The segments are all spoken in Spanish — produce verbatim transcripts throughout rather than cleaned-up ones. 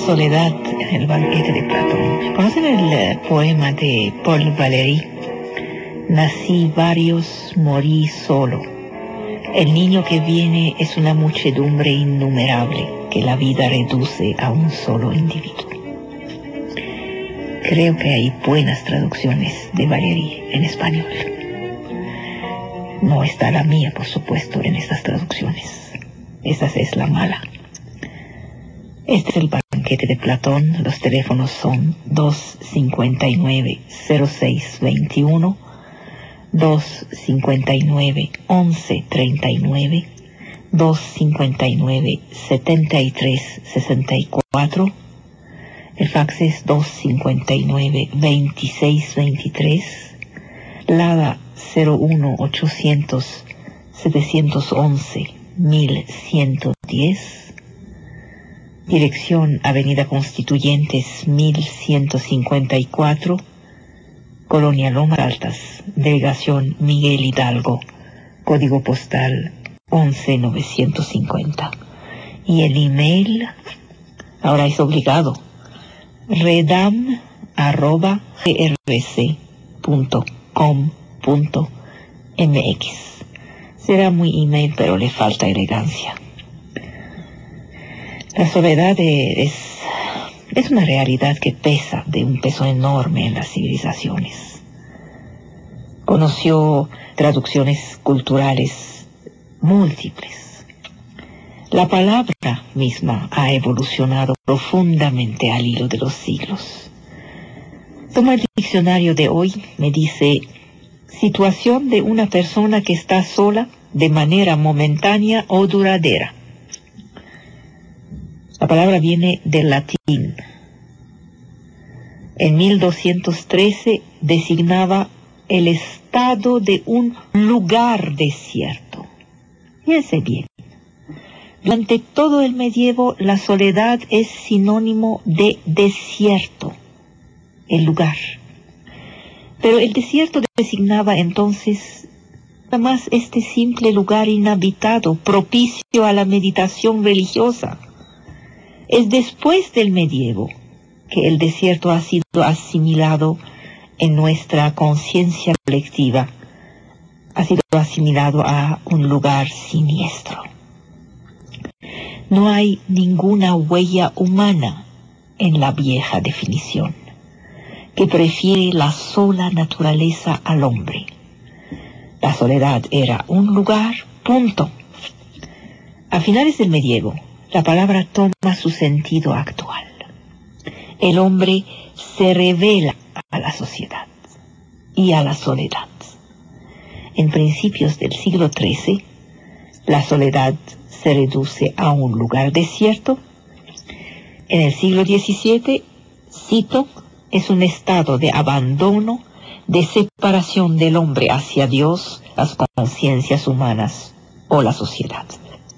soledad en el banquete de Platón. ¿Conocen el eh, poema de Paul Valéry? Nací varios, morí solo. El niño que viene es una muchedumbre innumerable que la vida reduce a un solo individuo. Creo que hay buenas traducciones de Valéry en español. No está la mía, por supuesto, en estas traducciones. Esa es la mala. Este es el banquete de Platón. Los teléfonos son dos cinco nueve, cero seis dos uno, dos cinco nueve, once treinta y nueve, dos cinco nueve, setenta y tres sesenta y cuatro. El fax es dos cinco nueve, veintiséis veintitrés. Lada cero uno ochocientos, setecientos once, mil ciento diez. Dirección Avenida Constituyentes mil ciento cincuenta y cuatro, Colonia Lomas Altas, Delegación Miguel Hidalgo, código postal once mil novecientos cincuenta. Y el email, ahora es obligado, redam arroba grc punto com punto mx. Será muy email, pero le falta elegancia. La soledad es, es una realidad que pesa de un peso enorme en las civilizaciones. Conoció traducciones culturales múltiples. La palabra misma ha evolucionado profundamente al hilo de los siglos. Tomo el diccionario de hoy, me dice: situación de una persona que está sola de manera momentánea o duradera. La palabra viene del latín. En mil doscientos trece designaba el estado de un lugar desierto. Fíjense bien. Durante todo el medievo, la soledad es sinónimo de desierto, el lugar. Pero el desierto designaba entonces nada más este simple lugar inhabitado, propicio a la meditación religiosa. Es después del medievo que el desierto ha sido asimilado en nuestra conciencia colectiva, ha sido asimilado a un lugar siniestro. No hay ninguna huella humana en la vieja definición, que prefiere la sola naturaleza al hombre. La soledad era un lugar, punto. A finales del medievo, la palabra toma su sentido actual. El hombre se revela a la sociedad y a la soledad. En principios del siglo trece, la soledad se reduce a un lugar desierto. En el siglo diecisiete, cito, es un estado de abandono, de separación del hombre hacia Dios, las conciencias humanas o la sociedad.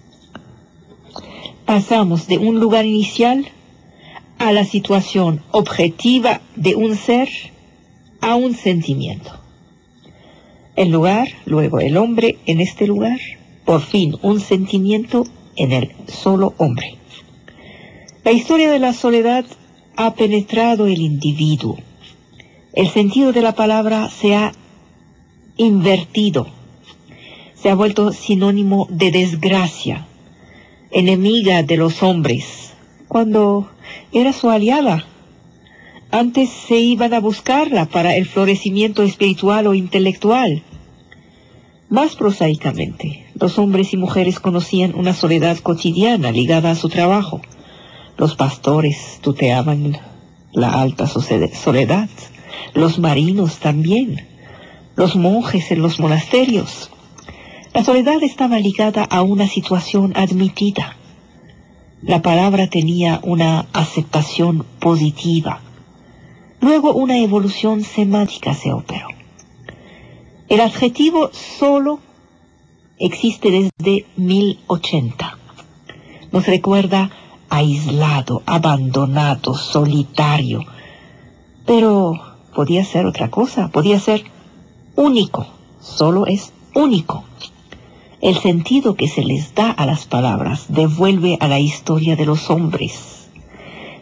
Pasamos de un lugar inicial a la situación objetiva de un ser a un sentimiento. El lugar, luego el hombre en este lugar, por fin un sentimiento en el solo hombre. La historia de la soledad ha penetrado el individuo. El sentido de la palabra se ha invertido, se ha vuelto sinónimo de desgracia, enemiga de los hombres, cuando era su aliada. Antes se iban a buscarla para el florecimiento espiritual o intelectual. Más prosaicamente, los hombres y mujeres conocían una soledad cotidiana ligada a su trabajo. Los pastores tuteaban la alta soledad, los marinos también, los monjes en los monasterios. La soledad estaba ligada a una situación admitida. La palabra tenía una aceptación positiva. Luego una evolución semántica se operó. El adjetivo solo existe desde mil ochenta. Nos recuerda aislado, abandonado, solitario. Pero podía ser otra cosa, podía ser único. Solo es único. El sentido que se les da a las palabras devuelve a la historia de los hombres.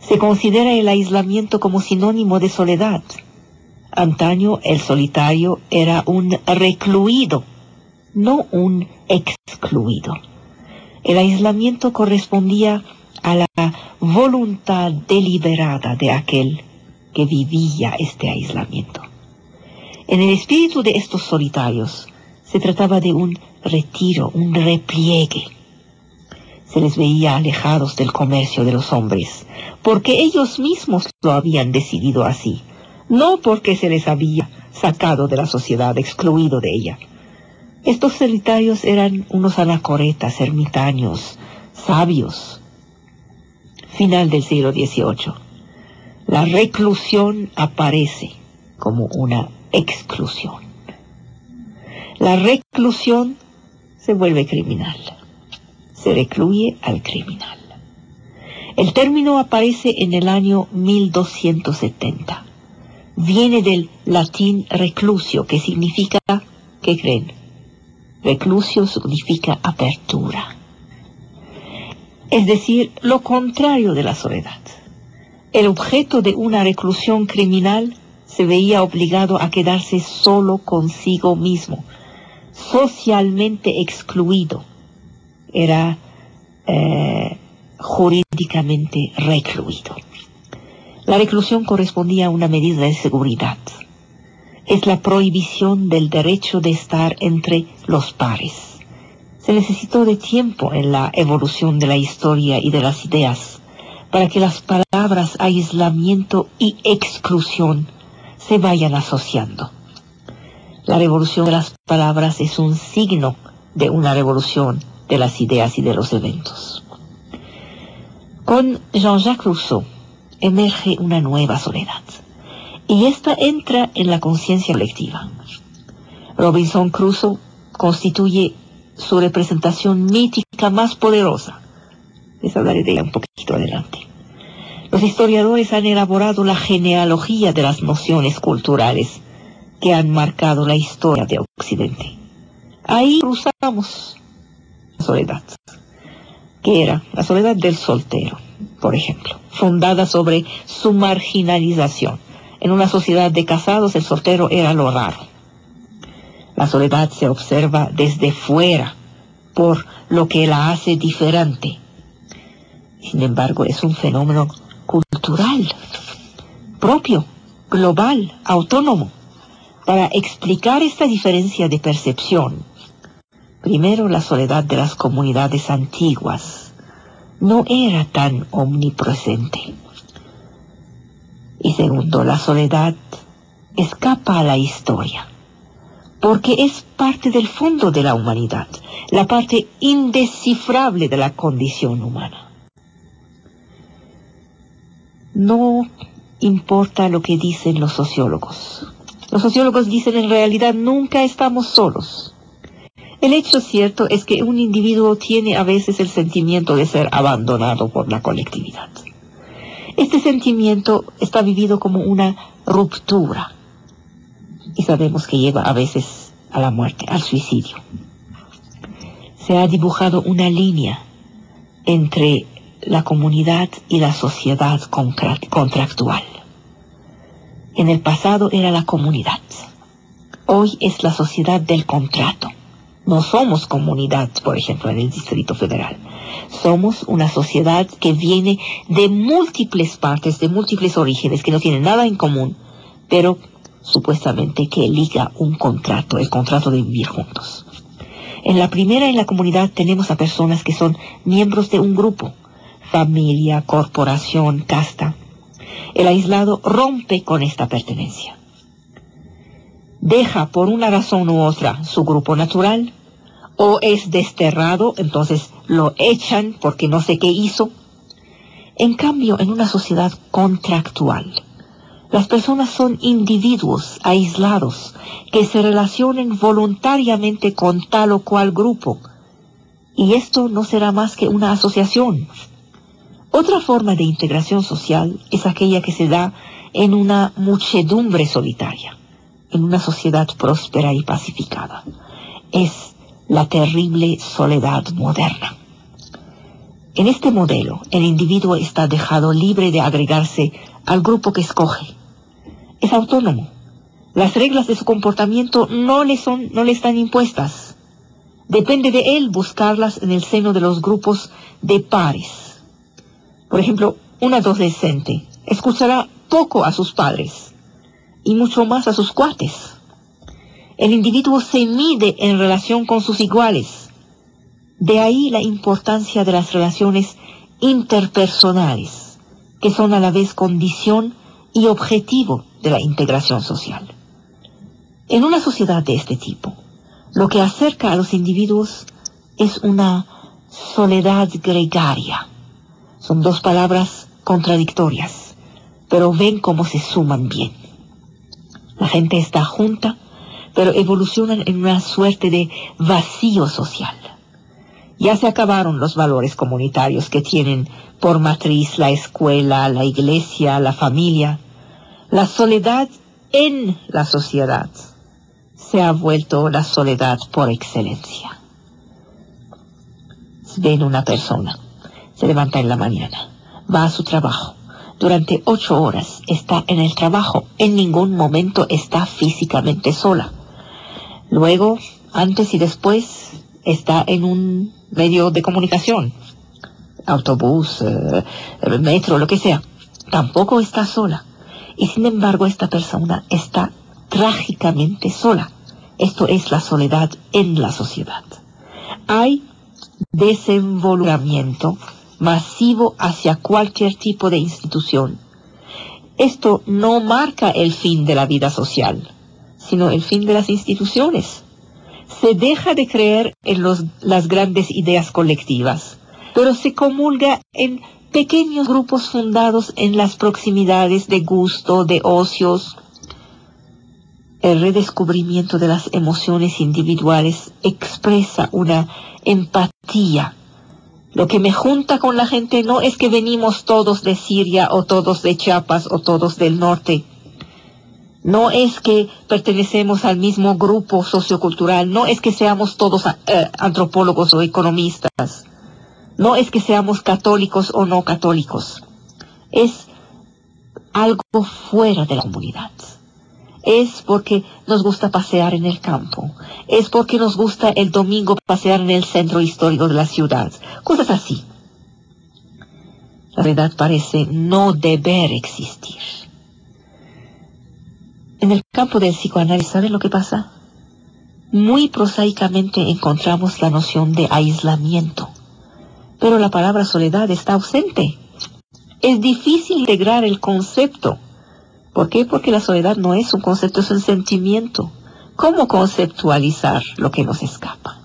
Se considera el aislamiento como sinónimo de soledad. Antaño el solitario era un recluido, no un excluido. El aislamiento correspondía a la voluntad deliberada de aquel que vivía este aislamiento. En el espíritu de estos solitarios se trataba de un retiro, un repliegue. Se les veía alejados del comercio de los hombres, porque ellos mismos lo habían decidido así, no porque se les había sacado de la sociedad, excluido de ella. Estos solitarios eran unos anacoretas, ermitaños, sabios. Final del siglo dieciocho. La reclusión aparece como una exclusión. La reclusión se vuelve criminal. Se recluye al criminal. El término aparece en el año mil doscientos setenta. Viene del latín reclusio, que significa, ¿qué creen? Reclusio significa apertura. Es decir, lo contrario de la soledad. El objeto de una reclusión criminal se veía obligado a quedarse solo consigo mismo, socialmente excluido. Era eh, jurídicamente recluido. La reclusión correspondía a una medida de seguridad. Es la prohibición del derecho de estar entre los pares. Se necesitó de tiempo en la evolución de la historia y de las ideas para que las palabras aislamiento y exclusión se vayan asociando. La revolución de las palabras es un signo de una revolución de las ideas y de los eventos. Con Jean-Jacques Rousseau emerge una nueva soledad, y esta entra en la conciencia colectiva. Robinson Crusoe constituye su representación mítica más poderosa. Les hablaré de ella un poquito adelante. Los historiadores han elaborado la genealogía de las nociones culturales que han marcado la historia de Occidente. Ahí cruzamos la soledad, que era la soledad del soltero, por ejemplo, fundada sobre su marginalización. En una sociedad de casados, el soltero era lo raro. La soledad se observa desde fuera, por lo que la hace diferente. Sin embargo, es un fenómeno cultural, propio, global, autónomo. Para explicar esta diferencia de percepción, primero, la soledad de las comunidades antiguas no era tan omnipresente. Y segundo, la soledad escapa a la historia, porque es parte del fondo de la humanidad, la parte indescifrable de la condición humana. No importa lo que dicen los sociólogos. Los sociólogos dicen en realidad nunca estamos solos. El hecho cierto es que un individuo tiene a veces el sentimiento de ser abandonado por la colectividad. Este sentimiento está vivido como una ruptura y sabemos que lleva a veces a la muerte, al suicidio. Se ha dibujado una línea entre la comunidad y la sociedad contractual. En el pasado era la comunidad. Hoy es la sociedad del contrato. No somos comunidad, por ejemplo, en el Distrito Federal. Somos una sociedad que viene de múltiples partes, de múltiples orígenes, que no tienen nada en común, pero supuestamente que liga un contrato, el contrato de vivir juntos. En la primera, en la comunidad, tenemos a personas que son miembros de un grupo, familia, corporación, casta. El aislado rompe con esta pertenencia. Deja por una razón u otra su grupo natural, o es desterrado, entonces lo echan porque no sé qué hizo. En cambio, en una sociedad contractual, las personas son individuos aislados que se relacionen voluntariamente con tal o cual grupo, y esto no será más que una asociación. Otra forma de integración social es aquella que se da en una muchedumbre solitaria, en una sociedad próspera y pacificada. Es la terrible soledad moderna. En este modelo, el individuo está dejado libre de agregarse al grupo que escoge. Es autónomo. Las reglas de su comportamiento no le son, no le están impuestas. Depende de él buscarlas en el seno de los grupos de pares. Por ejemplo, un adolescente escuchará poco a sus padres y mucho más a sus cuates. El individuo se mide en relación con sus iguales. De ahí la importancia de las relaciones interpersonales, que son a la vez condición y objetivo de la integración social. En una sociedad de este tipo, lo que acerca a los individuos es una soledad gregaria. Son dos palabras contradictorias, pero ven cómo se suman bien. La gente está junta, pero evolucionan en una suerte de vacío social. Ya se acabaron los valores comunitarios que tienen por matriz la escuela, la iglesia, la familia. La soledad en la sociedad se ha vuelto la soledad por excelencia. Ven una persona, se levanta en la mañana, va a su trabajo. Durante ocho horas está en el trabajo, en ningún momento está físicamente sola. Luego, antes y después, está en un medio de comunicación, autobús, eh, metro, lo que sea. Tampoco está sola. Y sin embargo, esta persona está trágicamente sola. Esto es la soledad en la sociedad. Hay desenvolvimiento masivo hacia cualquier tipo de institución. Esto no marca el fin de la vida social, sino el fin de las instituciones. Se deja de creer en los, las grandes ideas colectivas, pero se comulga en pequeños grupos fundados en las proximidades de gusto, de ocios. El redescubrimiento de las emociones individuales expresa una empatía. Lo que me junta con la gente no es que venimos todos de Siria o todos de Chiapas o todos del norte. No es que pertenecemos al mismo grupo sociocultural, no es que seamos todos eh, antropólogos o economistas, no es que seamos católicos o no católicos. Es algo fuera de la comunidad. Es porque nos gusta pasear en el campo, es porque nos gusta el domingo pasear en el centro histórico de la ciudad, cosas así. La verdad parece no deber existir. En el campo del psicoanálisis, ¿saben lo que pasa? Muy prosaicamente encontramos la noción de aislamiento, pero la palabra soledad está ausente. Es difícil integrar el concepto. ¿Por qué? Porque la soledad no es un concepto, es un sentimiento. ¿Cómo conceptualizar lo que nos escapa?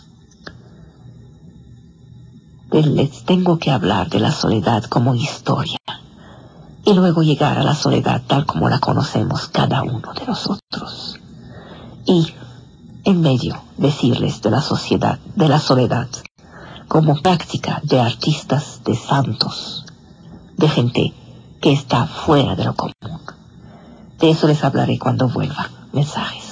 Les tengo que hablar de la soledad como historia y luego llegar a la soledad tal como la conocemos cada uno de nosotros. Y en medio decirles de la sociedad, de la soledad como práctica de artistas, de santos, de gente que está fuera de lo común. De eso les hablaré cuando vuelva. Mensajes.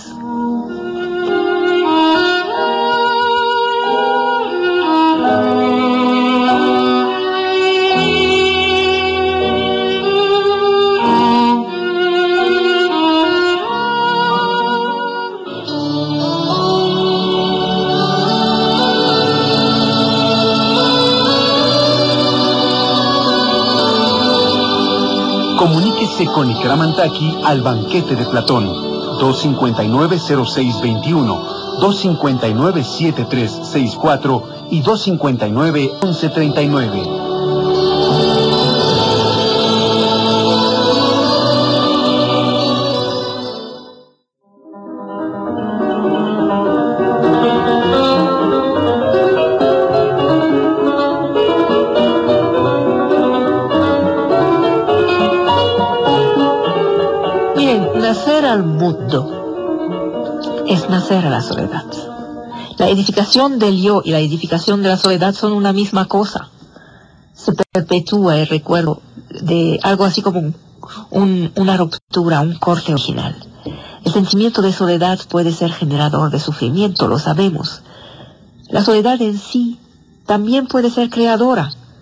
Comuníquese con Ikram Antaki al banquete de Platón. dos cinco nueve cero seis veintiuno, dos cinco nueve siete tres seis cuatro y dos cinco nueve once treinta y nueve. Nacer al mundo es nacer a la soledad. La edificación del yo y la edificación de la soledad son una misma cosa. Se perpetúa el recuerdo de algo así como un, un, una ruptura, un corte original. El sentimiento de soledad puede ser generador de sufrimiento, lo sabemos. La soledad en sí también puede ser creadora.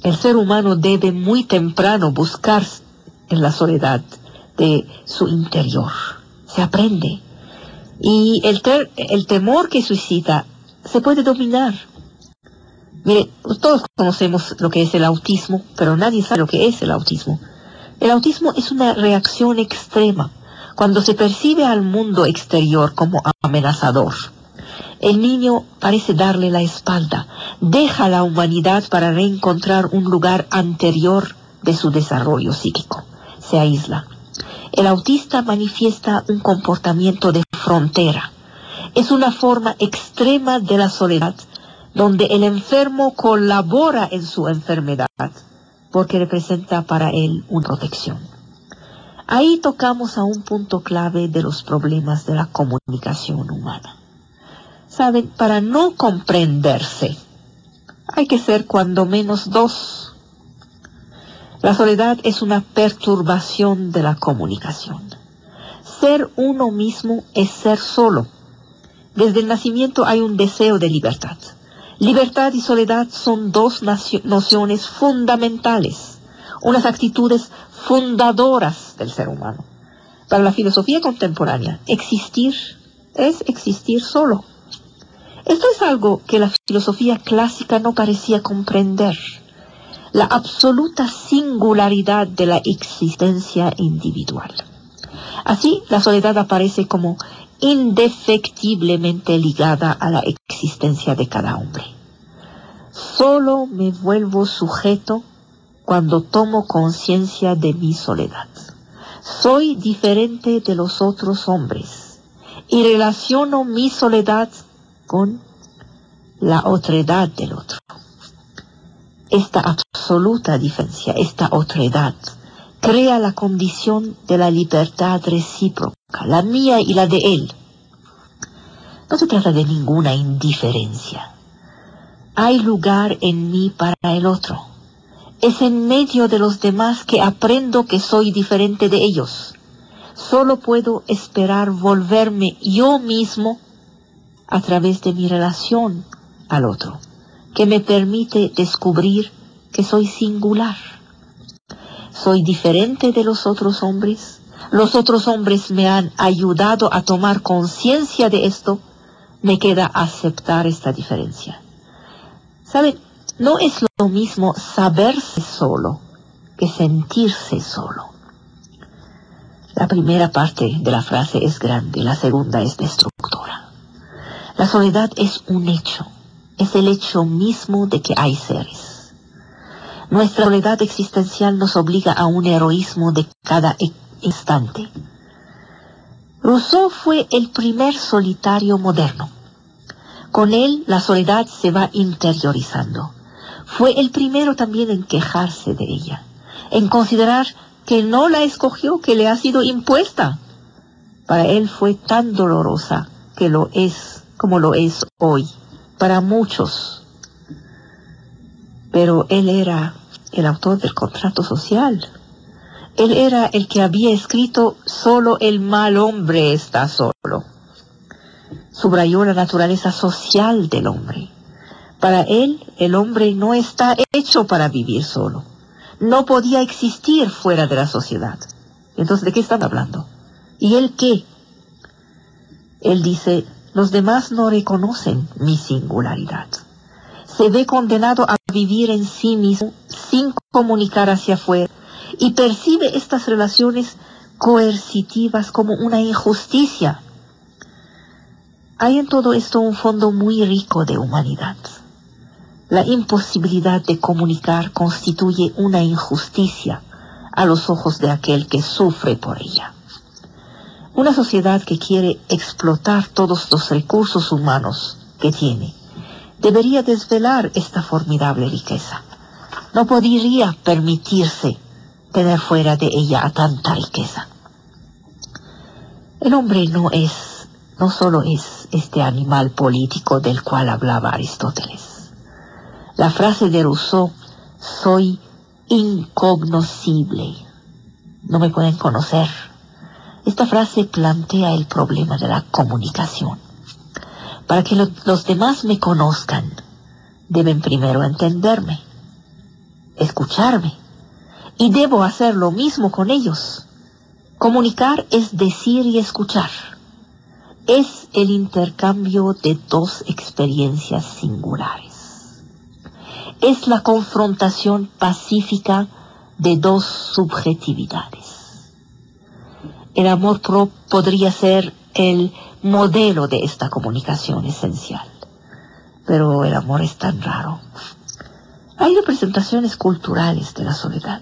El ser humano debe muy temprano buscar en la soledad de su interior. Se aprende. Y el, ter el temor que suscita se puede dominar. Mire, todos conocemos lo que es el autismo, pero nadie sabe lo que es el autismo. El autismo es una reacción extrema cuando se percibe al mundo exterior como amenazador. El niño parece darle la espalda, deja la humanidad para reencontrar un lugar anterior de su desarrollo psíquico. Se aísla. El autista manifiesta un comportamiento de frontera. Es una forma extrema de la soledad, donde el enfermo colabora en su enfermedad, porque representa para él una protección. Ahí tocamos a un punto clave de los problemas de la comunicación humana. Saben, para no comprenderse, hay que ser cuando menos dos. La soledad es una perturbación de la comunicación. Ser uno mismo es ser solo. Desde el nacimiento hay un deseo de libertad. Libertad y soledad son dos nociones fundamentales, unas actitudes fundadoras del ser humano. Para la filosofía contemporánea, existir es existir solo. Esto es algo que la filosofía clásica no parecía comprender. La absoluta singularidad de la existencia individual. Así, la soledad aparece como indefectiblemente ligada a la existencia de cada hombre. Solo me vuelvo sujeto cuando tomo conciencia de mi soledad. Soy diferente de los otros hombres y relaciono mi soledad con la otredad del otro. Esta absoluta diferencia, esta otredad, crea la condición de la libertad recíproca, la mía y la de él. No se trata de ninguna indiferencia. Hay lugar en mí para el otro. Es en medio de los demás que aprendo que soy diferente de ellos. Solo puedo esperar volverme yo mismo a través de mi relación al otro, que me permite descubrir que soy singular. Soy diferente de los otros hombres. Los otros hombres me han ayudado a tomar conciencia de esto. Me queda aceptar esta diferencia. ¿Saben? No es lo mismo saberse solo que sentirse solo. La primera parte de la frase es grande, la segunda es destructora. La soledad es un hecho, es el hecho mismo de que hay seres. Nuestra soledad existencial nos obliga a un heroísmo de cada instante. Rousseau fue el primer solitario moderno. Con él la soledad se va interiorizando. Fue el primero también en quejarse de ella, en considerar que no la escogió, que le ha sido impuesta. Para él fue tan dolorosa que lo es como lo es hoy, para muchos. Pero él era el autor del contrato social. Él era el que había escrito «Solo el mal hombre está solo». Subrayó la naturaleza social del hombre. Para él, el hombre no está hecho para vivir solo. No podía existir fuera de la sociedad. Entonces, ¿de qué están hablando? ¿Y él qué? Él dice, los demás no reconocen mi singularidad. Se ve condenado a vivir en sí mismo sin comunicar hacia afuera y percibe estas relaciones coercitivas como una injusticia. Hay en todo esto un fondo muy rico de humanidad. La imposibilidad de comunicar constituye una injusticia a los ojos de aquel que sufre por ella. Una sociedad que quiere explotar todos los recursos humanos que tiene, debería desvelar esta formidable riqueza. No podría permitirse tener fuera de ella a tanta riqueza. El hombre no es, no solo es este animal político del cual hablaba Aristóteles. La frase de Rousseau, soy incognoscible, no me pueden conocer. Esta frase plantea el problema de la comunicación. Para que lo, los demás me conozcan, deben primero entenderme. escucharme, y debo hacer lo mismo con ellos. Comunicar es decir y escuchar. Es el intercambio de dos experiencias singulares. Es la confrontación pacífica de dos subjetividades. El amor propio podría ser el modelo de esta comunicación esencial, pero el amor es tan raro. Hay representaciones culturales de la soledad.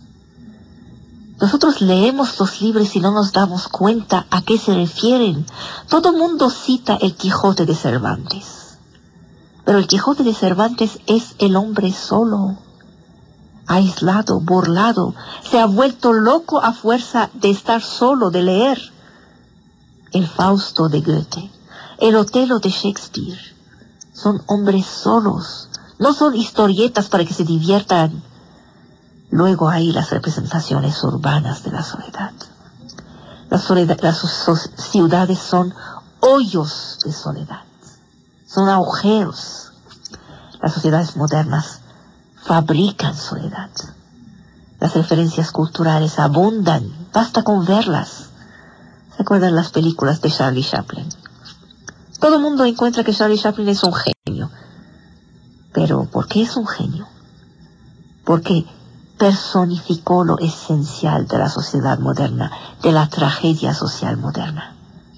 Nosotros leemos los libros y no nos damos cuenta a qué se refieren. Todo mundo cita el Quijote de Cervantes. Pero el Quijote de Cervantes es el hombre solo, aislado, burlado. Se ha vuelto loco a fuerza de estar solo, de leer. El Fausto de Goethe, el Otelo de Shakespeare, son hombres solos. No son historietas para que se diviertan. Luego hay las representaciones urbanas de la soledad. La soledad, las so ciudades son hoyos de soledad, son agujeros. Las sociedades modernas fabrican soledad. Las referencias culturales abundan, basta con verlas. ¿Se acuerdan las películas de Charlie Chaplin? Todo el mundo encuentra que Charlie Chaplin es un genio. Pero ¿por qué es un genio? Porque personificó lo esencial de la sociedad moderna, de la tragedia social moderna: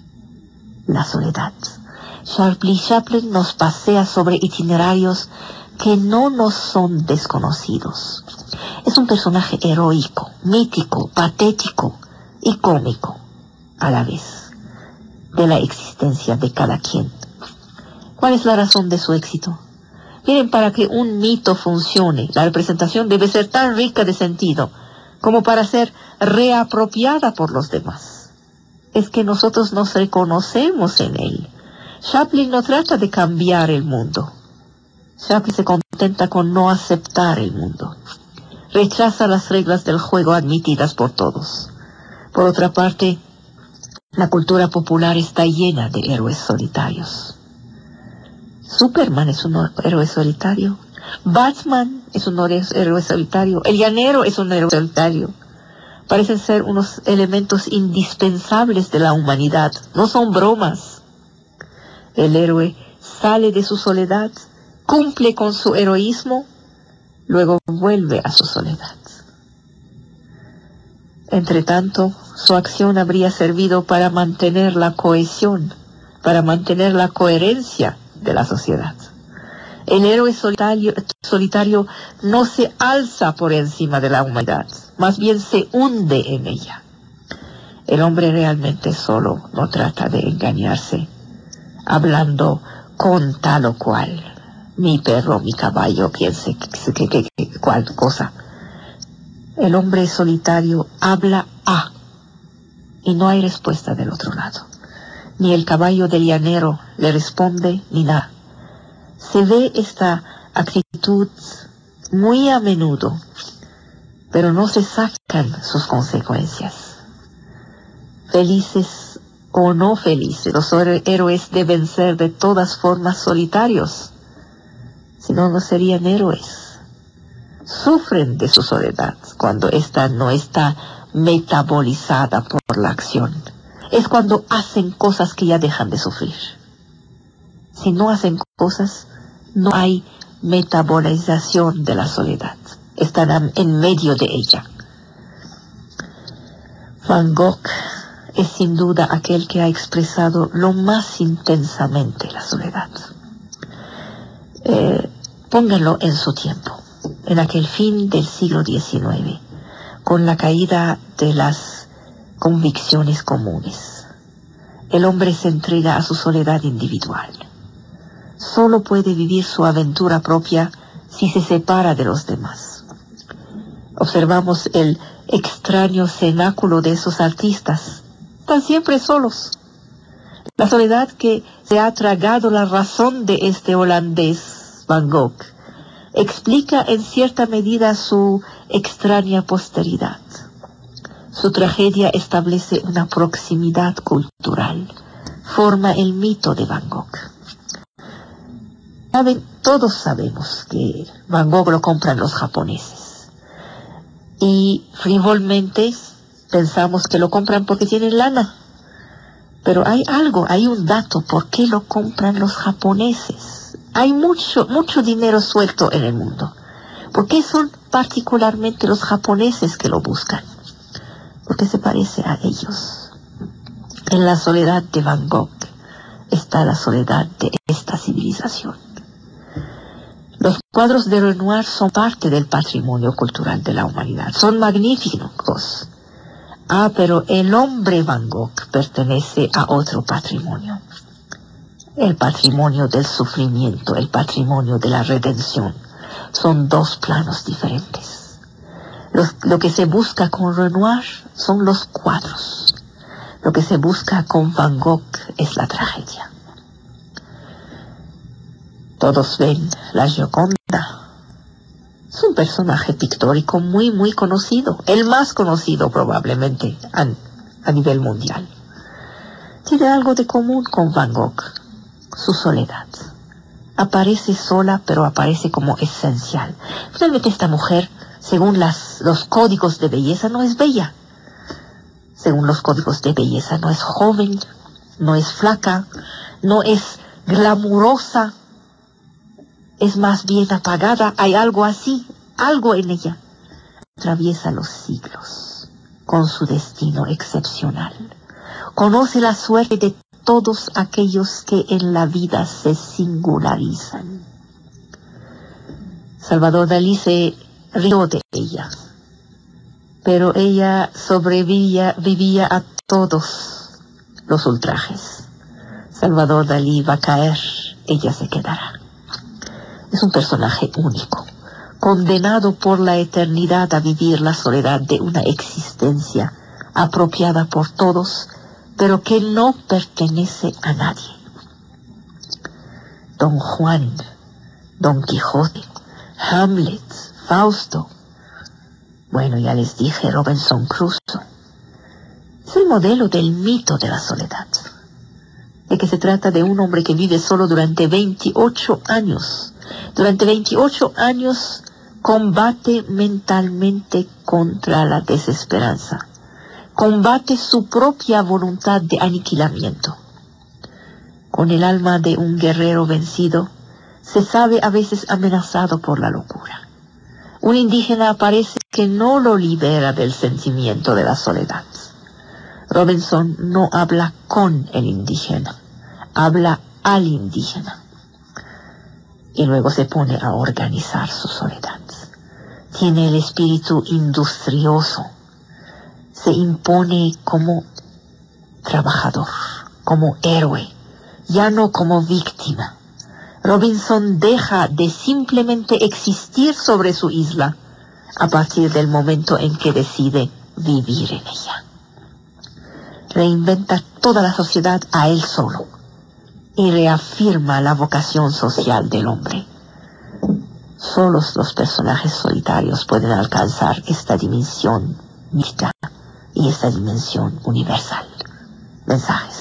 la soledad. Charlie Chaplin nos pasea sobre itinerarios que no nos son desconocidos. Es un personaje heroico, mítico, patético y cómico a la vez de la existencia de cada quien. ¿Cuál es la razón de su éxito? Miren, para que un mito funcione, la representación debe ser tan rica de sentido como para ser reapropiada por los demás. Es que nosotros nos reconocemos en él. Chaplin no trata de cambiar el mundo. Chaplin se contenta con no aceptar el mundo. Rechaza las reglas del juego admitidas por todos. Por otra parte, la cultura popular está llena de héroes solitarios. Superman es un héroe solitario. Batman es un héroe solitario. El llanero es un héroe solitario. Parecen ser unos elementos indispensables de la humanidad. No son bromas. El héroe sale de su soledad, cumple con su heroísmo, luego vuelve a su soledad. Entre tanto, su acción habría servido para mantener la cohesión, para mantener la coherencia de la sociedad. El héroe solitario, solitario no se alza por encima de la humanidad, más bien se hunde en ella. El hombre realmente solo no trata de engañarse, hablando con tal o cual, mi perro, mi caballo, piense que, que, que, que cual cosa. El hombre solitario habla a, y no hay respuesta del otro lado. Ni el caballo del llanero le responde, ni nada. Se ve esta actitud muy a menudo, pero no se sacan sus consecuencias. Felices o no felices, los héroes deben ser de todas formas solitarios, si no, no serían héroes. Sufren de su soledad cuando ésta no está metabolizada por la acción. Es cuando hacen cosas que ya dejan de sufrir. Si no hacen cosas, no hay metabolización de la soledad. Están en medio de ella. Van Gogh es sin duda aquel que ha expresado lo más intensamente la soledad. Eh, pónganlo en su tiempo, en aquel fin del siglo diecinueve, con la caída de las convicciones comunes. El hombre se entrega a su soledad individual. Solo puede vivir su aventura propia si se separa de los demás. Observamos el extraño cenáculo de esos artistas. Están siempre solos. La soledad que se ha tragado la razón de este holandés, Van Gogh, explica en cierta medida su extraña posteridad. Su tragedia establece una proximidad cultural, forma el mito de Van Gogh. ¿Saben? Todos sabemos que Van Gogh lo compran los japoneses. y frivolmente pensamos que lo compran porque tienen lana. Pero hay algo, hay un dato, ¿por qué lo compran los japoneses? Hay mucho, mucho dinero suelto en el mundo. ¿Por qué son particularmente los japoneses que lo buscan? Porque se parece a ellos. En la soledad de Van Gogh está la soledad de esta civilización. Los cuadros de Renoir son parte del patrimonio cultural de la humanidad. Son magníficos. Ah, pero el hombre Van Gogh pertenece a otro patrimonio. El patrimonio del sufrimiento, el patrimonio de la redención. Son dos planos diferentes. Los, lo que se busca con Renoir son los cuadros. Lo que se busca con Van Gogh es la tragedia. Todos ven la Gioconda. Es un personaje pictórico muy, muy conocido. El más conocido probablemente a, a nivel mundial. Tiene algo de común con Van Gogh. Su soledad. Aparece sola, pero aparece como esencial. Finalmente esta mujer, según las, los códigos de belleza, no es bella. Según los códigos de belleza, no es joven, no es flaca, no es glamurosa. Es más bien apagada. Hay algo así, algo en ella. Atraviesa los siglos con su destino excepcional. Conoce la suerte de todos aquellos que en la vida se singularizan. Salvador Dalí se rió de ella, pero ella sobrevivía vivía a todos los ultrajes. Salvador Dalí va a caer, ella se quedará. Es un personaje único, condenado por la eternidad a vivir la soledad de una existencia apropiada por todos, pero que no pertenece a nadie. Don Juan, Don Quijote, Hamlet, Fausto. Bueno, ya les dije, Robinson Crusoe. Es el modelo del mito de la soledad, de que se trata de un hombre que vive solo durante veintiocho años. Durante veintiocho años combate mentalmente contra la desesperanza. Combate su propia voluntad de aniquilamiento. Con el alma de un guerrero vencido, se sabe a veces amenazado por la locura. Un indígena parece que no lo libera del sentimiento de la soledad. Robinson no habla con el indígena, habla al indígena. Y luego se pone a organizar su soledad. Tiene el espíritu industrioso. Se impone como trabajador, como héroe, ya no como víctima. Robinson deja de simplemente existir sobre su isla a partir del momento en que decide vivir en ella. Reinventa toda la sociedad a él solo y reafirma la vocación social del hombre. Solos los personajes solitarios pueden alcanzar esta dimensión mística y esta dimensión universal. Mensajes.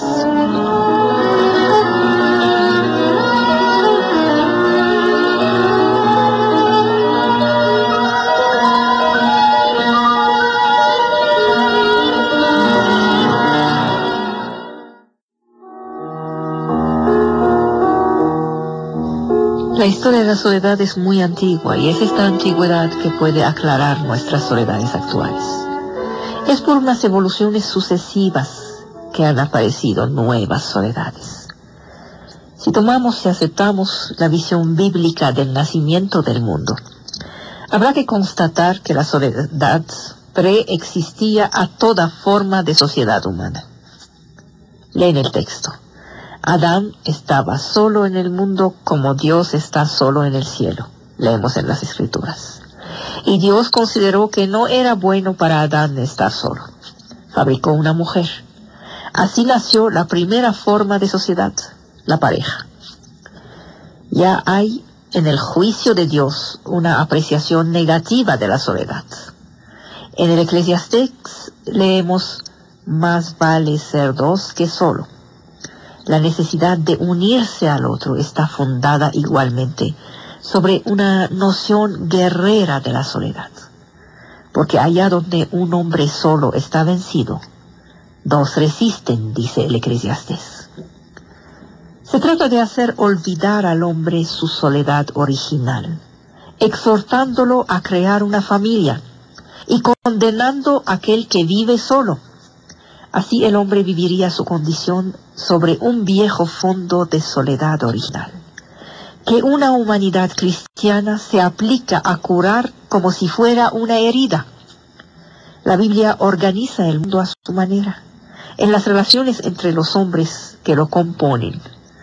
La historia de la soledad es muy antigua y es esta antigüedad que puede aclarar nuestras soledades actuales. Es por unas evoluciones sucesivas que han aparecido nuevas soledades. Si tomamos y aceptamos la visión bíblica del nacimiento del mundo, habrá que constatar que la soledad preexistía a toda forma de sociedad humana. Leen el texto. Adán estaba solo en el mundo como Dios está solo en el cielo. Leemos en las Escrituras. Y Dios consideró que no era bueno para Adán estar solo. Fabricó una mujer. Así nació la primera forma de sociedad, la pareja. Ya hay en el juicio de Dios una apreciación negativa de la soledad. En el Eclesiastés leemos, más vale ser dos que solo. La necesidad de unirse al otro está fundada igualmente sobre una noción guerrera de la soledad. porque allá donde un hombre solo está vencido, dos resisten, dice el Eclesiastés. Se trata de hacer olvidar al hombre su soledad original, exhortándolo a crear una familia y condenando a aquel que vive solo. Así el hombre viviría su condición sobre un viejo fondo de soledad original, que una humanidad cristiana se aplica a curar como si fuera una herida. La Biblia organiza el mundo a su manera, en las relaciones entre los hombres que lo componen.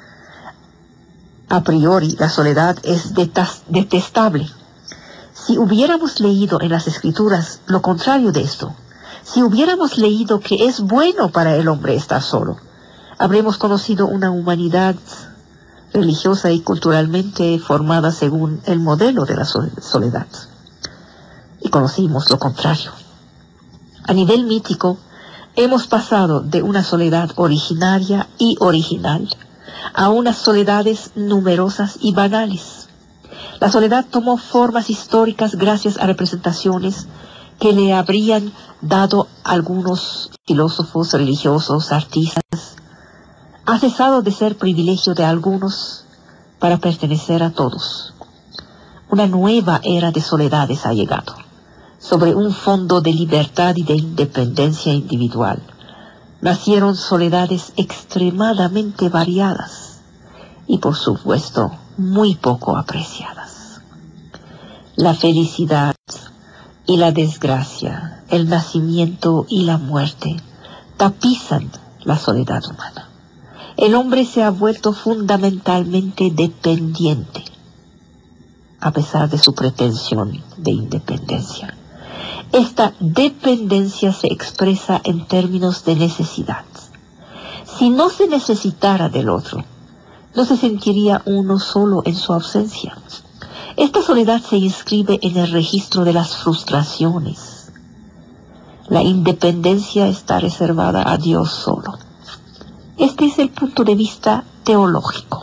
A priori, la soledad es detestable. Si hubiéramos leído en las Escrituras lo contrario de esto, si hubiéramos leído que es bueno para el hombre estar solo, habremos conocido una humanidad religiosa y culturalmente formada según el modelo de la soledad. Y conocimos lo contrario. A nivel mítico, hemos pasado de una soledad originaria y original a unas soledades numerosas y banales. La soledad tomó formas históricas gracias a representaciones que le habrían dado algunos filósofos, religiosos, artistas. Ha cesado de ser privilegio de algunos para pertenecer a todos. Una nueva era de soledades ha llegado, sobre un fondo de libertad y de independencia individual. Nacieron soledades extremadamente variadas y, por supuesto, muy poco apreciadas. La felicidad y la desgracia, el nacimiento y la muerte tapizan la soledad humana. El hombre se ha vuelto fundamentalmente dependiente, a pesar de su pretensión de independencia. Esta dependencia se expresa en términos de necesidad. Si no se necesitara del otro, no se sentiría uno solo en su ausencia. Esta soledad se inscribe en el registro de las frustraciones. La independencia está reservada a Dios solo. Este es el punto de vista teológico.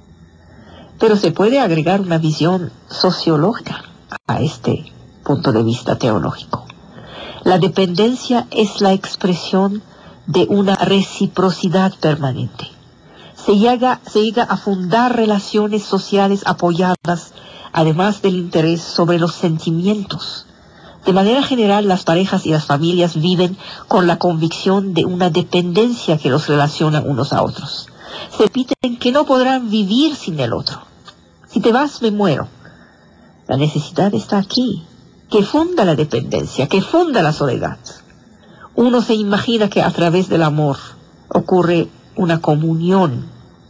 Pero se puede agregar una visión sociológica a este punto de vista teológico. La dependencia es la expresión de una reciprocidad permanente. Se llega, se llega a fundar relaciones sociales apoyadas, además del interés, sobre los sentimientos. De manera general, las parejas y las familias viven con la convicción de una dependencia que los relaciona unos a otros. Se repiten que no podrán vivir sin el otro. Si te vas, me muero. La necesidad está aquí, que funda la dependencia, que funda la soledad. Uno se imagina que a través del amor ocurre una comunión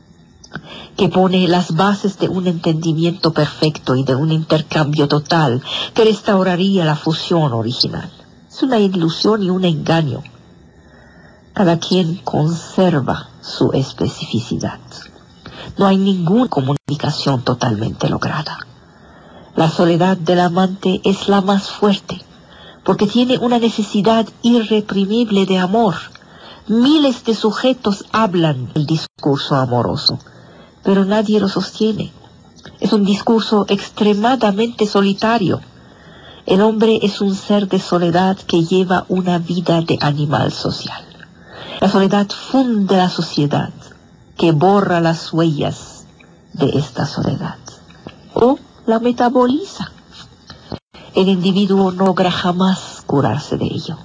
que pone las bases de un entendimiento perfecto y de un intercambio total que restauraría la fusión original. Es una ilusión y un engaño. Cada quien conserva su especificidad. No hay ninguna comunicación totalmente lograda. La soledad del amante es la más fuerte, porque tiene una necesidad irreprimible de amor. Miles de sujetos hablan el discurso amoroso, pero nadie lo sostiene. Es un discurso extremadamente solitario. El hombre es un ser de soledad que lleva una vida de animal social. La soledad funde la sociedad, que borra las huellas de esta soledad, o la metaboliza. El individuo no logra jamás curarse de ello.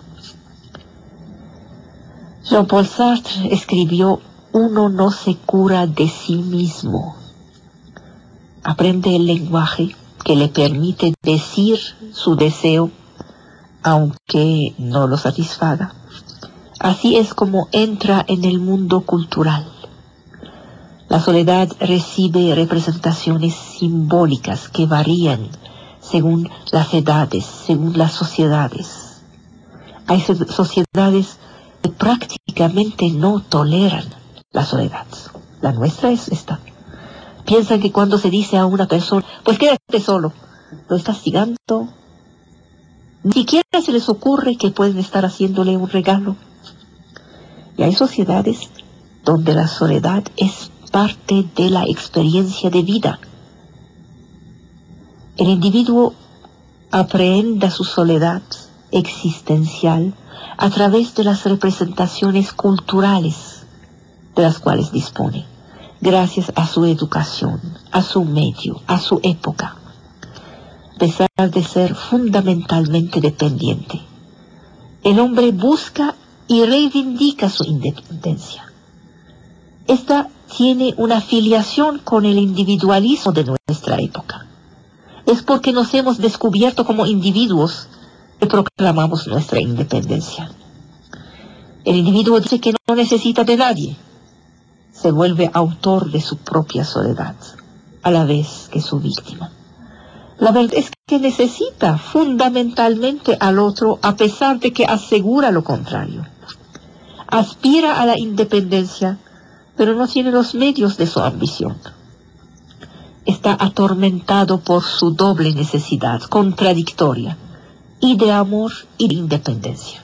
Jean-Paul Sartre escribió: uno no se cura de sí mismo. Aprende el lenguaje que le permite decir su deseo, aunque no lo satisfaga. Así es como entra en el mundo cultural. La soledad recibe representaciones simbólicas que varían según las edades, según las sociedades. Hay sociedades que prácticamente no toleran la soledad. La nuestra es esta. Piensan que cuando se dice a una persona, pues quédate solo, lo está castigando. Ni siquiera se les ocurre que pueden estar haciéndole un regalo. Y hay sociedades donde la soledad es parte de la experiencia de vida. El individuo aprehenda su soledad existencial a través de las representaciones culturales de las cuales dispone, gracias a su educación, a su medio, a su época. A pesar de ser fundamentalmente dependiente, el hombre busca y reivindica su independencia. Esta tiene una filiación con el individualismo de nuestra época. Es porque nos hemos descubierto como individuos que proclamamos nuestra independencia. El individuo dice que no necesita de nadie. Se vuelve autor de su propia soledad, a la vez que su víctima. La verdad es que necesita fundamentalmente al otro, a pesar de que asegura lo contrario. Aspira a la independencia, pero no tiene los medios de su ambición. Está atormentado por su doble necesidad contradictoria, y de amor y de independencia.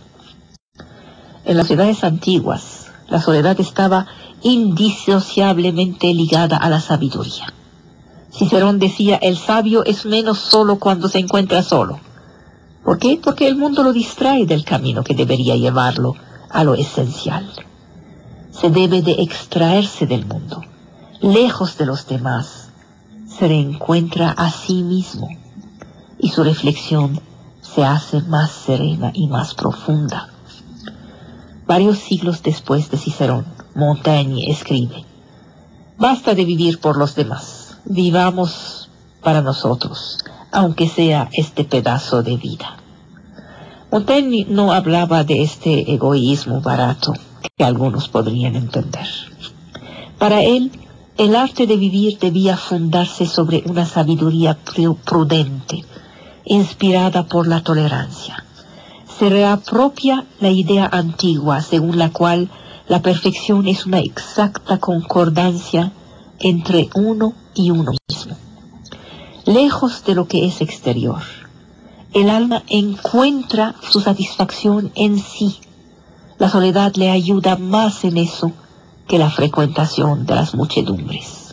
En las ciudades antiguas, la soledad estaba indisociablemente ligada a la sabiduría. Cicerón decía, el sabio es menos solo cuando se encuentra solo. ¿Por qué? Porque el mundo lo distrae del camino que debería llevarlo a lo esencial. Se debe de extraerse del mundo, lejos de los demás. Se reencuentra a sí mismo y su reflexión se hace más serena y más profunda. Varios siglos después de Cicerón, Montaigne escribe, basta de vivir por los demás, vivamos para nosotros, aunque sea este pedazo de vida. Montaigne no hablaba de este egoísmo barato que algunos podrían entender. Para él, el arte de vivir debía fundarse sobre una sabiduría prudente, inspirada por la tolerancia. Se reapropia la idea antigua según la cual la perfección es una exacta concordancia entre uno y uno mismo. Lejos de lo que es exterior, el alma encuentra su satisfacción en sí. La soledad le ayuda más en eso que la frecuentación de las muchedumbres.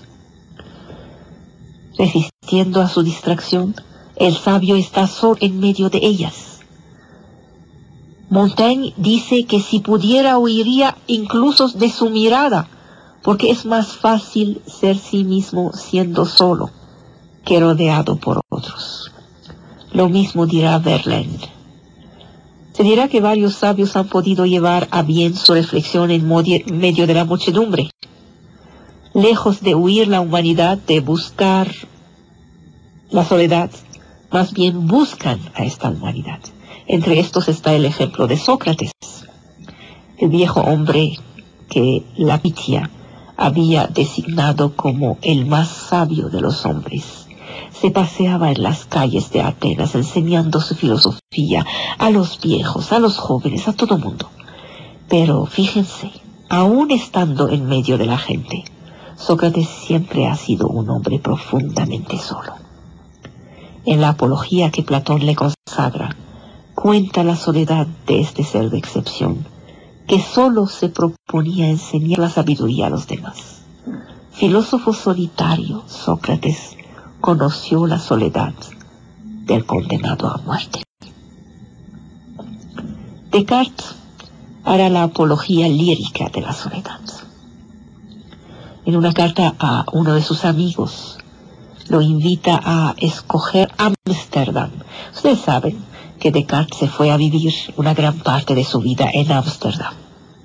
Resistiendo a su distracción, el sabio está solo en medio de ellas. Montaigne dice que si pudiera huiría incluso de su mirada, porque es más fácil ser sí mismo siendo solo que rodeado por otros. Lo mismo dirá Verlaine. Se dirá que varios sabios han podido llevar a bien su reflexión en medio de la muchedumbre. Lejos de huir la humanidad, de buscar la soledad, más bien buscan a esta humanidad. Entre estos está el ejemplo de Sócrates, el viejo hombre que la Pitia había designado como el más sabio de los hombres. Se paseaba en las calles de Atenas enseñando su filosofía a los viejos, a los jóvenes, a todo mundo. Pero fíjense, aún estando en medio de la gente, Sócrates siempre ha sido un hombre profundamente solo. En la apología que Platón le consagra, cuenta la soledad de este ser de excepción, que solo se proponía enseñar la sabiduría a los demás. Filósofo solitario, Sócrates conoció la soledad del condenado a muerte. Descartes hará la apología lírica de la soledad. En una carta a uno de sus amigos, lo invita a escoger Ámsterdam. Ustedes saben que Descartes se fue a vivir una gran parte de su vida en Ámsterdam.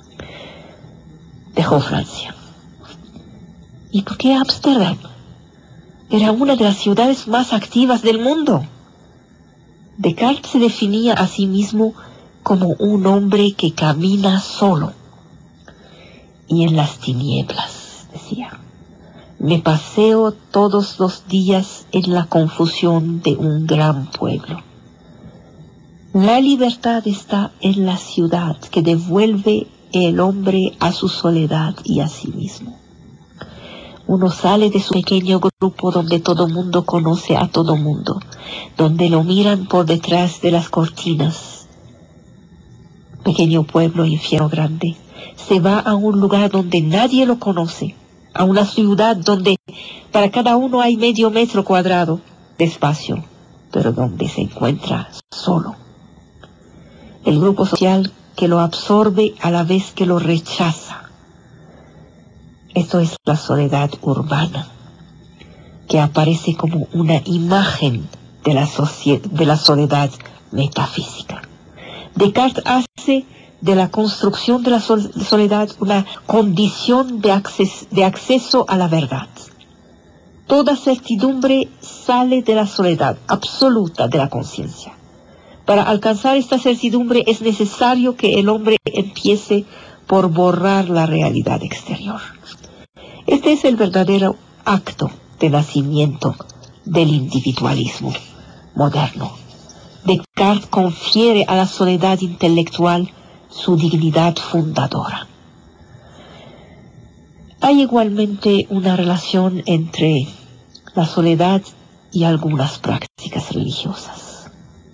Dejó Francia. ¿Y por qué Ámsterdam? Era una de las ciudades más activas del mundo. Descartes se definía a sí mismo como un hombre que camina solo. Y en las tinieblas, decía, me paseo todos los días en la confusión de un gran pueblo. La libertad está en la ciudad que devuelve el hombre a su soledad y a sí mismo. Uno sale de su pequeño grupo donde todo mundo conoce a todo mundo, donde lo miran por detrás de las cortinas. Pequeño pueblo, infierno grande. Se va a un lugar donde nadie lo conoce, a una ciudad donde para cada uno hay medio metro cuadrado de espacio, pero donde se encuentra solo. el grupo social que lo absorbe a la vez que lo rechaza. Esto es la soledad urbana, que aparece como una imagen de la, de la soledad metafísica. Descartes hace de la construcción de la soledad una condición de, acces de acceso a la verdad. Toda certidumbre sale de la soledad absoluta de la conciencia. Para alcanzar esta certidumbre es necesario que el hombre empiece por borrar la realidad exterior. Este es el verdadero acto de nacimiento del individualismo moderno. Descartes confiere a la soledad intelectual su dignidad fundadora. Hay igualmente una relación entre la soledad y algunas prácticas religiosas.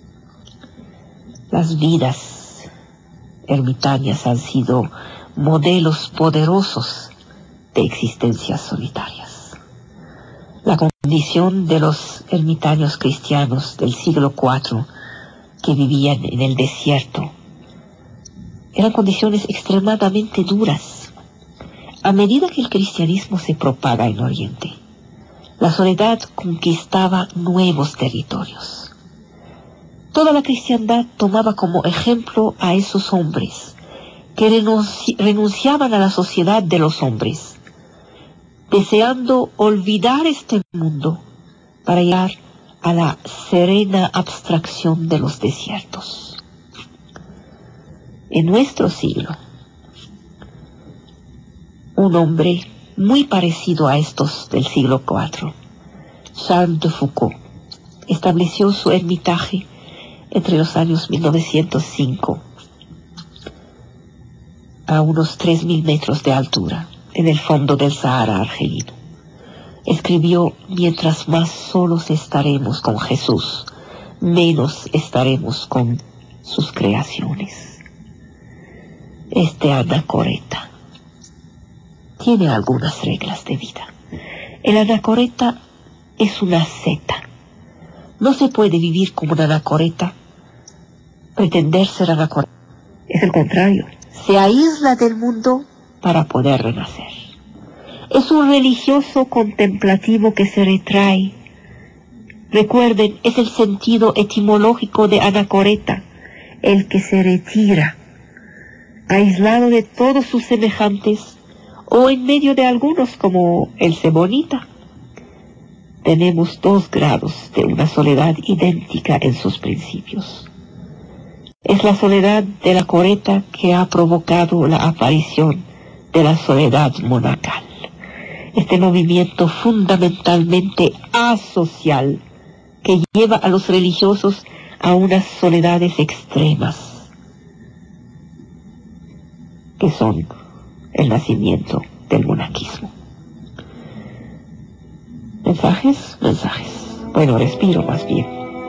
Las vidas ermitañas han sido modelos poderosos de existencias solitarias. La condición de los ermitaños cristianos del siglo cuarto que vivían en el desierto eran condiciones extremadamente duras. A medida que el cristianismo se propaga en Oriente, la soledad conquistaba nuevos territorios. Toda la cristiandad tomaba como ejemplo a esos hombres que renunci- renunciaban a la sociedad de los hombres, deseando olvidar este mundo para llegar a la serena abstracción de los desiertos. En nuestro siglo, un hombre muy parecido a estos del siglo cuarto, Charles de Foucault, estableció su ermitaje entre los años mil novecientos cinco a unos tres mil metros de altura, en el fondo del Sahara argelino. Escribió: mientras más solos estaremos con Jesús, menos estaremos con sus creaciones. Este anacoreta tiene algunas reglas de vida. El anacoreta es una seta. No se puede vivir como un anacoreta, pretender ser anacoreta. Es el contrario. Se aísla del mundo para poder renacer. Es un religioso contemplativo que se retrae. Recuerden, es el sentido etimológico de anacoreta, el que se retira, aislado de todos sus semejantes, o en medio de algunos como el sebonita. Tenemos dos grados de una soledad idéntica en sus principios. Es la soledad de la coreta que ha provocado la aparición de la soledad monacal. Este movimiento fundamentalmente asocial que lleva a los religiosos a unas soledades extremas, que son el nacimiento del monaquismo. ¿Mensajes? Mensajes. Bueno, respiro más bien.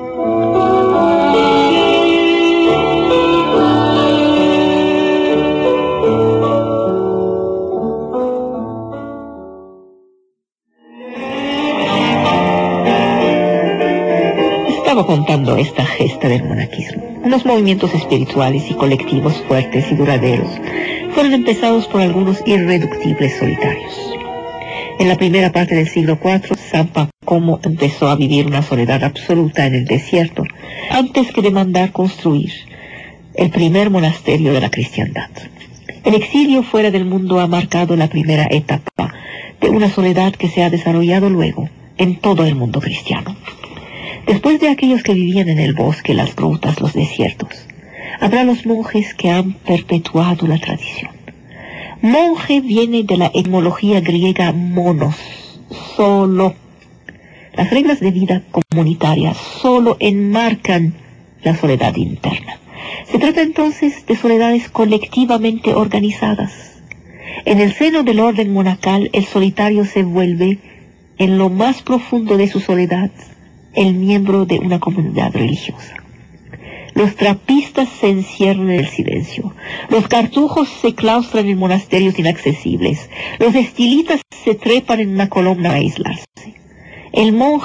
Estaba contando esta gesta del monaquismo. Unos movimientos espirituales y colectivos fuertes y duraderos fueron empezados por algunos irreductibles solitarios. En la primera parte del siglo cuarto, San Pacomo empezó a vivir una soledad absoluta en el desierto, antes que de mandar construir el primer monasterio de la cristiandad. El exilio fuera del mundo ha marcado la primera etapa de una soledad que se ha desarrollado luego en todo el mundo cristiano. Después de aquellos que vivían en el bosque, las grutas, los desiertos, habrá los monjes que han perpetuado la tradición. Monje viene de la etimología griega monos, solo. Las reglas de vida comunitaria solo enmarcan la soledad interna. Se trata entonces de soledades colectivamente organizadas. En el seno del orden monacal, el solitario se vuelve, en lo más profundo de su soledad, el miembro de una comunidad religiosa. Los trapistas se encierran en el silencio. Los cartujos se claustran en monasterios inaccesibles. Los estilitas se trepan en una columna a aislarse. El monje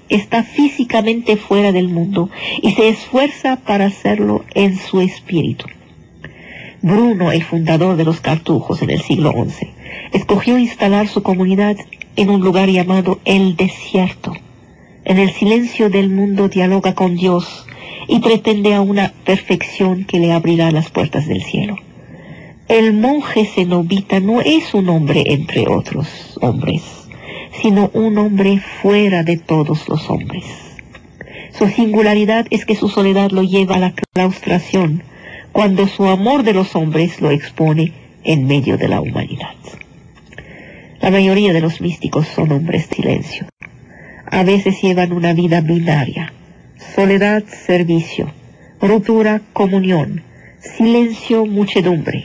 está físicamente fuera del mundo y se esfuerza para hacerlo en su espíritu. Bruno, el fundador de los Cartujos en el siglo once, escogió instalar su comunidad en un lugar llamado el desierto. En el silencio del mundo dialoga con Dios y pretende a una perfección que le abrirá las puertas del cielo. El monje cenobita no es un hombre entre otros hombres, sino un hombre fuera de todos los hombres. Su singularidad es que su soledad lo lleva a la claustración, cuando su amor de los hombres lo expone en medio de la humanidad. La mayoría de los místicos son hombres de silencio. A veces llevan una vida binaria: soledad, servicio; ruptura, comunión; silencio, muchedumbre.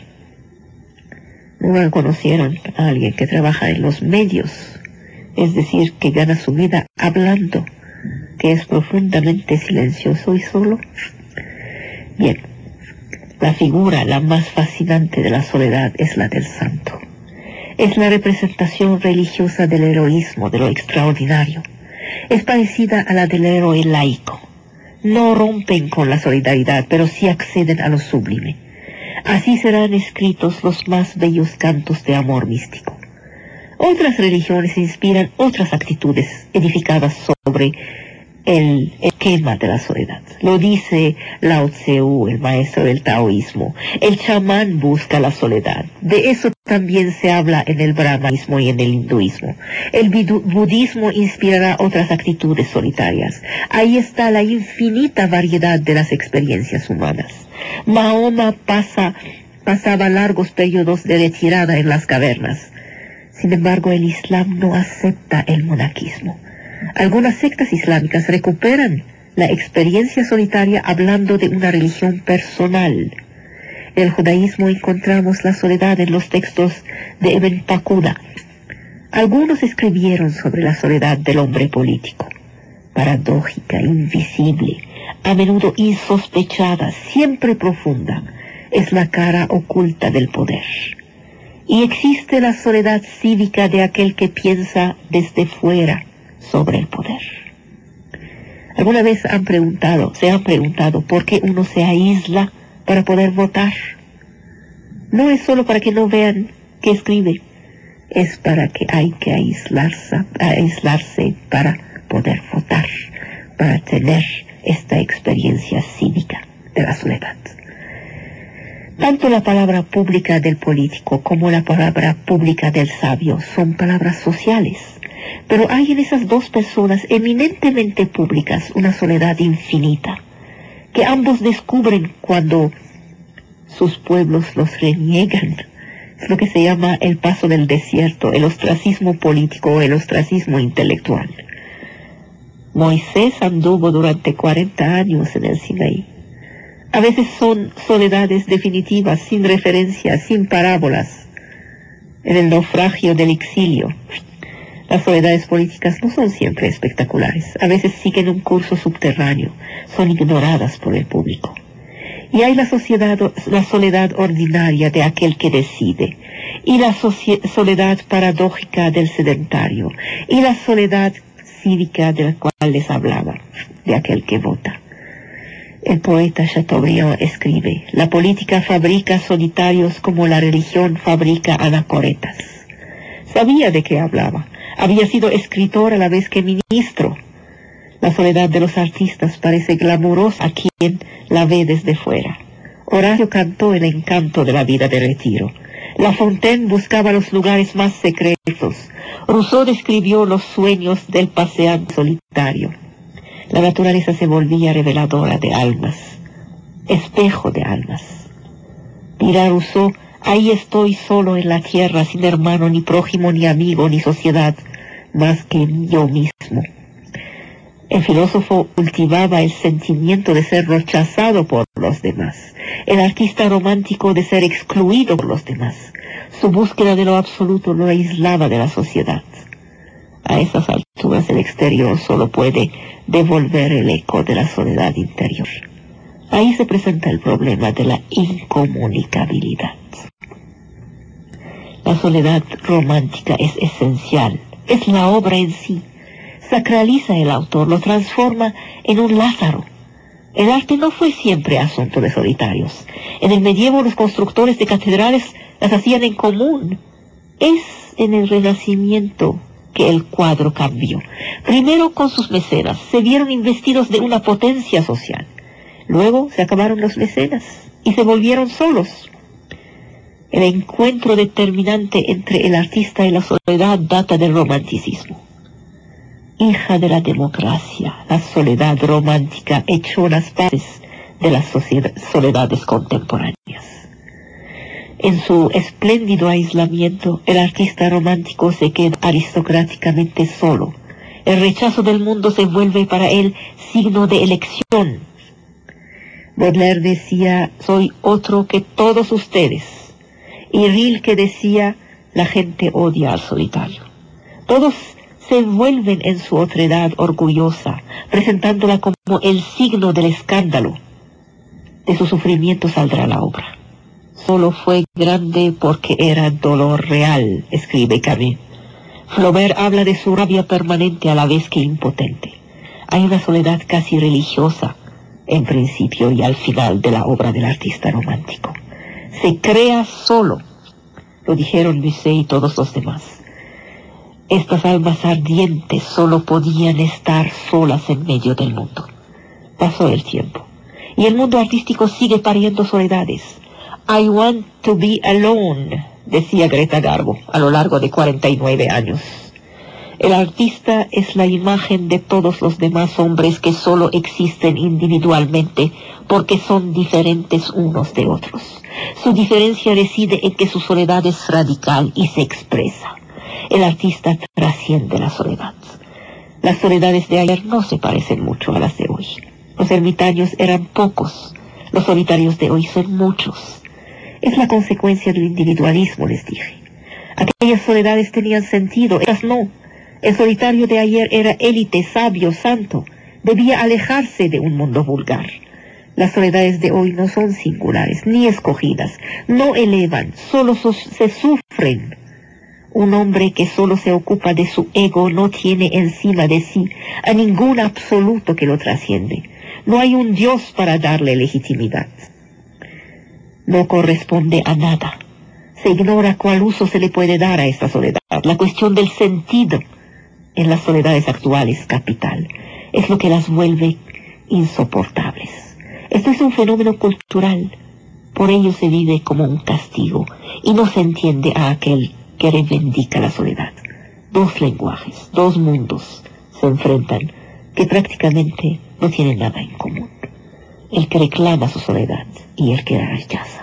Nunca conocieron a alguien que trabaja en los medios, es decir, que gana su vida hablando, que es profundamente silencioso y solo. Bien, la figura la más fascinante de la soledad es la del santo. Es la representación religiosa del heroísmo, de lo extraordinario. Es parecida a la del héroe laico. No rompen con la solidaridad, pero sí acceden a lo sublime. Así serán escritos los más bellos cantos de amor místico. Otras religiones inspiran otras actitudes edificadas sobre el esquema de la soledad. Lo dice Lao Tzu, el maestro del taoísmo. El chamán busca la soledad. De eso también se habla en el brahmanismo y en el hinduismo. El budismo inspirará otras actitudes solitarias. Ahí está la infinita variedad de las experiencias humanas. Mahoma pasa, pasaba largos periodos de retirada en las cavernas. Sin embargo, el Islam no acepta el monaquismo. Algunas sectas islámicas recuperan la experiencia solitaria hablando de una religión personal. En el judaísmo encontramos la soledad en los textos de Ibn Pacuda. Algunos escribieron sobre la soledad del hombre político. Paradójica, invisible, a menudo insospechada, siempre profunda, es la cara oculta del poder. Y existe la soledad cívica de aquel que piensa desde fuera sobre el poder. ¿Alguna vez han preguntado, se han preguntado por qué uno se aísla para poder votar? No es solo para que no vean que escribe, es para que hay que aislarse, aislarse para poder votar, para tener esta experiencia cívica de la soledad. Tanto la palabra pública del político como la palabra pública del sabio son palabras sociales. Pero hay en esas dos personas eminentemente públicas una soledad infinita, que ambos descubren cuando sus pueblos los reniegan. Es lo que se llama el paso del desierto, el ostracismo político o el ostracismo intelectual. Moisés anduvo durante cuarenta años en el Sinaí. A veces son soledades definitivas, sin referencias, sin parábolas. En el naufragio del exilio, las soledades políticas no son siempre espectaculares. A veces siguen un curso subterráneo, son ignoradas por el público. Y hay la, sociedad, la soledad ordinaria de aquel que decide, y la soledad paradójica del sedentario, y la soledad cívica de la cual les hablaba, de aquel que vota. El poeta Chateaubriand escribe: la política fabrica solitarios como la religión fabrica anacoretas. Sabía de qué hablaba. Había sido escritor a la vez que ministro. La soledad de los artistas parece glamurosa a quien la ve desde fuera. Horacio cantó el encanto de la vida de retiro. La Fontaine buscaba los lugares más secretos. Rousseau describió los sueños del paseante solitario. La naturaleza se volvía reveladora de almas, espejo de almas. Dirá Rousseau: ahí estoy solo en la tierra, sin hermano, ni prójimo, ni amigo, ni sociedad, más que yo mismo. El filósofo cultivaba el sentimiento de ser rechazado por los demás. El artista romántico de ser excluido por los demás. Su búsqueda de lo absoluto lo aislaba de la sociedad. A esas alturas el exterior solo puede devolver el eco de la soledad interior. Ahí se presenta el problema de la incomunicabilidad. La soledad romántica es esencial, es la obra en sí. sacraliza el autor, lo transforma en un Lázaro. El arte no fue siempre asunto de solitarios. En el medievo los constructores de catedrales las hacían en común. Es en el Renacimiento que el cuadro cambió. Primero con sus mecenas, se vieron investidos de una potencia social. Luego se acabaron los mecenas y se volvieron solos. El encuentro determinante entre el artista y la soledad data del romanticismo. Hija de la democracia, la soledad romántica echó las bases de las soledades contemporáneas. En su espléndido aislamiento, el artista romántico se queda aristocráticamente solo. El rechazo del mundo se vuelve para él signo de elección. Baudelaire decía, soy otro que todos ustedes. Y Rilke decía, la gente odia al solitario. Todos se envuelven en su otredad orgullosa, presentándola como el signo del escándalo. De su sufrimiento saldrá la obra. Solo fue grande porque era dolor real, escribe Camus. Flaubert habla de su rabia permanente a la vez que impotente. Hay una soledad casi religiosa, en principio y al final de la obra del artista romántico. Se crea solo, lo dijeron Musset y todos los demás. Estas almas ardientes solo podían estar solas en medio del mundo. Pasó el tiempo, y el mundo artístico sigue pariendo soledades. I want to be alone, decía Greta Garbo a lo largo de cuarenta y nueve años. El artista es la imagen de todos los demás hombres que solo existen individualmente porque son diferentes unos de otros. Su diferencia reside en que su soledad es radical y se expresa. El artista trasciende la soledad. Las soledades de ayer no se parecen mucho a las de hoy. Los ermitaños eran pocos, los solitarios de hoy son muchos. Es la consecuencia del individualismo, les dije. Aquellas soledades tenían sentido, estas no. El solitario de ayer era élite, sabio, santo. Debía alejarse de un mundo vulgar. Las soledades de hoy no son singulares, ni escogidas. No elevan, solo se sufren. Un hombre que solo se ocupa de su ego no tiene encima de sí a ningún absoluto que lo trasciende. No hay un Dios para darle legitimidad. No corresponde a nada. Se ignora cuál uso se le puede dar a esta soledad. La cuestión del sentido en las soledades actuales, capital, es lo que las vuelve insoportables. Esto es un fenómeno cultural. Por ello se vive como un castigo y no se entiende a aquel que reivindica la soledad. Dos lenguajes, dos mundos se enfrentan que prácticamente no tienen nada en común. El que reclama su soledad y el que la rechaza.